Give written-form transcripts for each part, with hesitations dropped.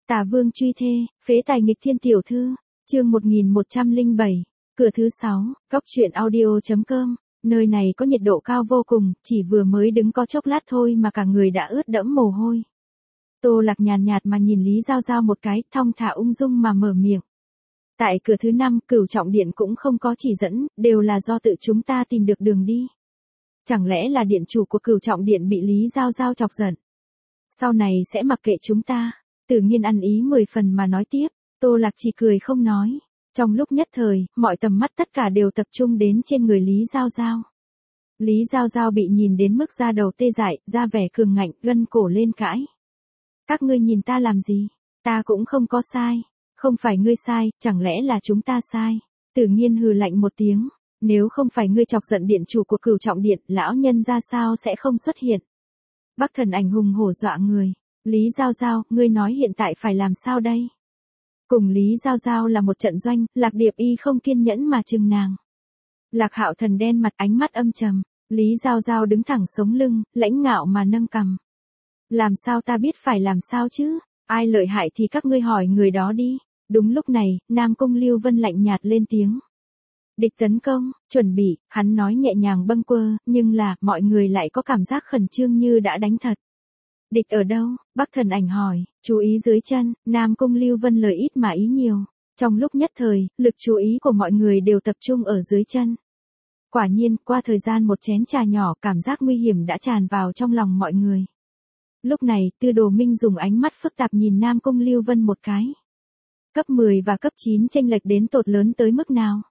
Tả Vương truy thê, phế tài nghịch thiên tiểu thư, chương 1107, cửa thứ 6, góc truyện audio.com, nơi này có nhiệt độ cao vô cùng, chỉ vừa mới đứng có chốc lát thôi mà cả người đã ướt đẫm mồ hôi. Tô Lạc nhàn nhạt mà nhìn Lý Giao Giao một cái, thong thả ung dung mà mở miệng. Tại cửa thứ 5, Cửu Trọng Điện cũng không có chỉ dẫn, đều là do tự chúng ta tìm được đường đi. Chẳng lẽ là điện chủ của Cửu Trọng Điện bị Lý Giao Giao chọc giận? Sau này sẽ mặc kệ chúng ta. Tự nhiên ăn ý 10 phần mà nói tiếp, Tô Lạc chỉ cười không nói. Trong lúc nhất thời, mọi tầm mắt tất cả đều tập trung đến trên người Lý Giao Giao. Lý Giao Giao bị nhìn đến mức da đầu tê dại, da vẻ cường ngạnh, gân cổ lên cãi. Các ngươi nhìn ta làm gì? Ta cũng không có sai. Không phải ngươi sai, chẳng lẽ là chúng ta sai? Tự nhiên hừ lạnh một tiếng. Nếu không phải ngươi chọc giận điện chủ của Cửu Trọng Điện, lão nhân ra sao sẽ không xuất hiện? Bắc Thần Ảnh hùng hổ dọa người. Lý Giao Giao, ngươi nói hiện tại phải làm sao đây? Cùng Lý Giao Giao là một trận doanh, Lạc Điệp Y không kiên nhẫn mà chừng nàng. Lạc Hạo Thần đen mặt, ánh mắt âm trầm. Lý Giao Giao đứng thẳng sống lưng, lãnh ngạo mà nâng cằm. Làm sao ta biết phải làm sao chứ? Ai lợi hại thì các ngươi hỏi người đó đi. Đúng lúc này, Nam Cung Lưu Vân lạnh nhạt lên tiếng. Địch tấn công, chuẩn bị, hắn nói nhẹ nhàng bâng quơ, nhưng là, mọi người lại có cảm giác khẩn trương như đã đánh thật. Địch ở đâu? Bắc Thần Ảnh hỏi, chú ý dưới chân, Nam Cung Lưu Vân lời ít mà ý nhiều. Trong lúc nhất thời, lực chú ý của mọi người đều tập trung ở dưới chân. Quả nhiên, qua thời gian một chén trà nhỏ, cảm giác nguy hiểm đã tràn vào trong lòng mọi người. Lúc này, Tư Đồ Minh dùng ánh mắt phức tạp nhìn Nam Cung Lưu Vân một cái. Cấp 10 và cấp 9 chênh lệch đến tột lớn tới mức nào?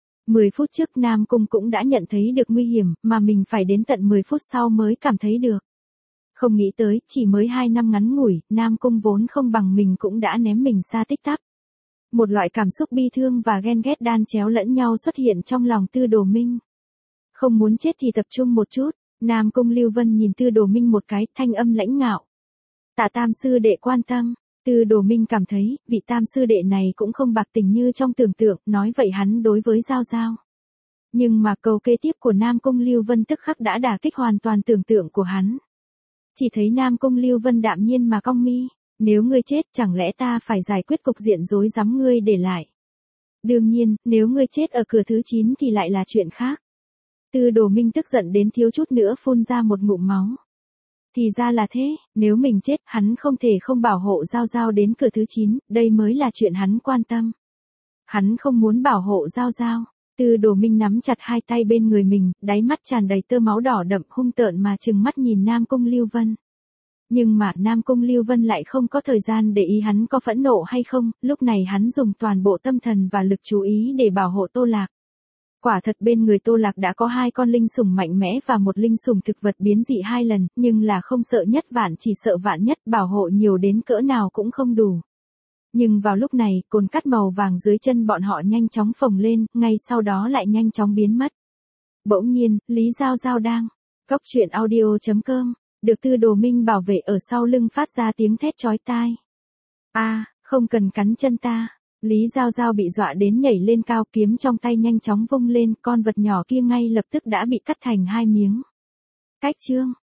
10 phút trước Nam Cung cũng đã nhận thấy được nguy hiểm, mà mình phải đến tận 10 phút sau mới cảm thấy được. Không nghĩ tới, chỉ mới 2 năm ngắn ngủi, Nam Cung vốn không bằng mình cũng đã ném mình xa tích tắp. Một loại cảm xúc bi thương và ghen ghét đan chéo lẫn nhau xuất hiện trong lòng Tư Đồ Minh. Không muốn chết thì tập trung một chút, Nam Cung Lưu Vân nhìn Tư Đồ Minh một cái, thanh âm lãnh ngạo. Tạ Tam sư đệ quan tâm. Tư Đồ Minh cảm thấy, vị Tam sư đệ này cũng không bạc tình như trong tưởng tượng, nói vậy hắn đối với Giao Giao. Nhưng mà câu kế tiếp của Nam Cung Lưu Vân tức khắc đã đả kích hoàn toàn tưởng tượng của hắn. Chỉ thấy Nam Cung Lưu Vân đạm nhiên mà cong mi, nếu ngươi chết chẳng lẽ ta phải giải quyết cục diện rối rắm ngươi để lại. Đương nhiên, nếu ngươi chết ở cửa thứ 9 thì lại là chuyện khác. Tư Đồ Minh tức giận đến thiếu chút nữa phun ra một ngụm máu. Thì ra là thế, nếu mình chết, hắn không thể không bảo hộ Giao Giao đến cửa thứ 9, đây mới là chuyện hắn quan tâm. Hắn không muốn bảo hộ Giao Giao. Tư Đồ Minh nắm chặt hai tay bên người mình, đáy mắt tràn đầy tơ máu đỏ đậm hung tợn mà trừng mắt nhìn Nam Cung Lưu Vân. Nhưng mà Nam Cung Lưu Vân lại không có thời gian để ý hắn có phẫn nộ hay không, lúc này hắn dùng toàn bộ tâm thần và lực chú ý để bảo hộ Tô Lạc. Quả thật bên người Tô Lạc đã có 2 con linh sủng mạnh mẽ và một linh sủng thực vật biến dị 2 lần, nhưng là không sợ nhất vạn chỉ sợ vạn nhất, bảo hộ nhiều đến cỡ nào cũng không đủ. Nhưng vào lúc này, cồn cắt màu vàng dưới chân bọn họ nhanh chóng phồng lên, ngay sau đó lại nhanh chóng biến mất. Bỗng nhiên, Lý Giao Giao đang, góc truyện audio.com, được Tư Đồ Minh bảo vệ ở sau lưng phát ra tiếng thét chói tai. Không cần cắn chân ta. Lý Giao Giao bị dọa đến nhảy lên cao, kiếm trong tay nhanh chóng vung lên, con vật nhỏ kia ngay lập tức đã bị cắt thành 2 miếng. Cách chương,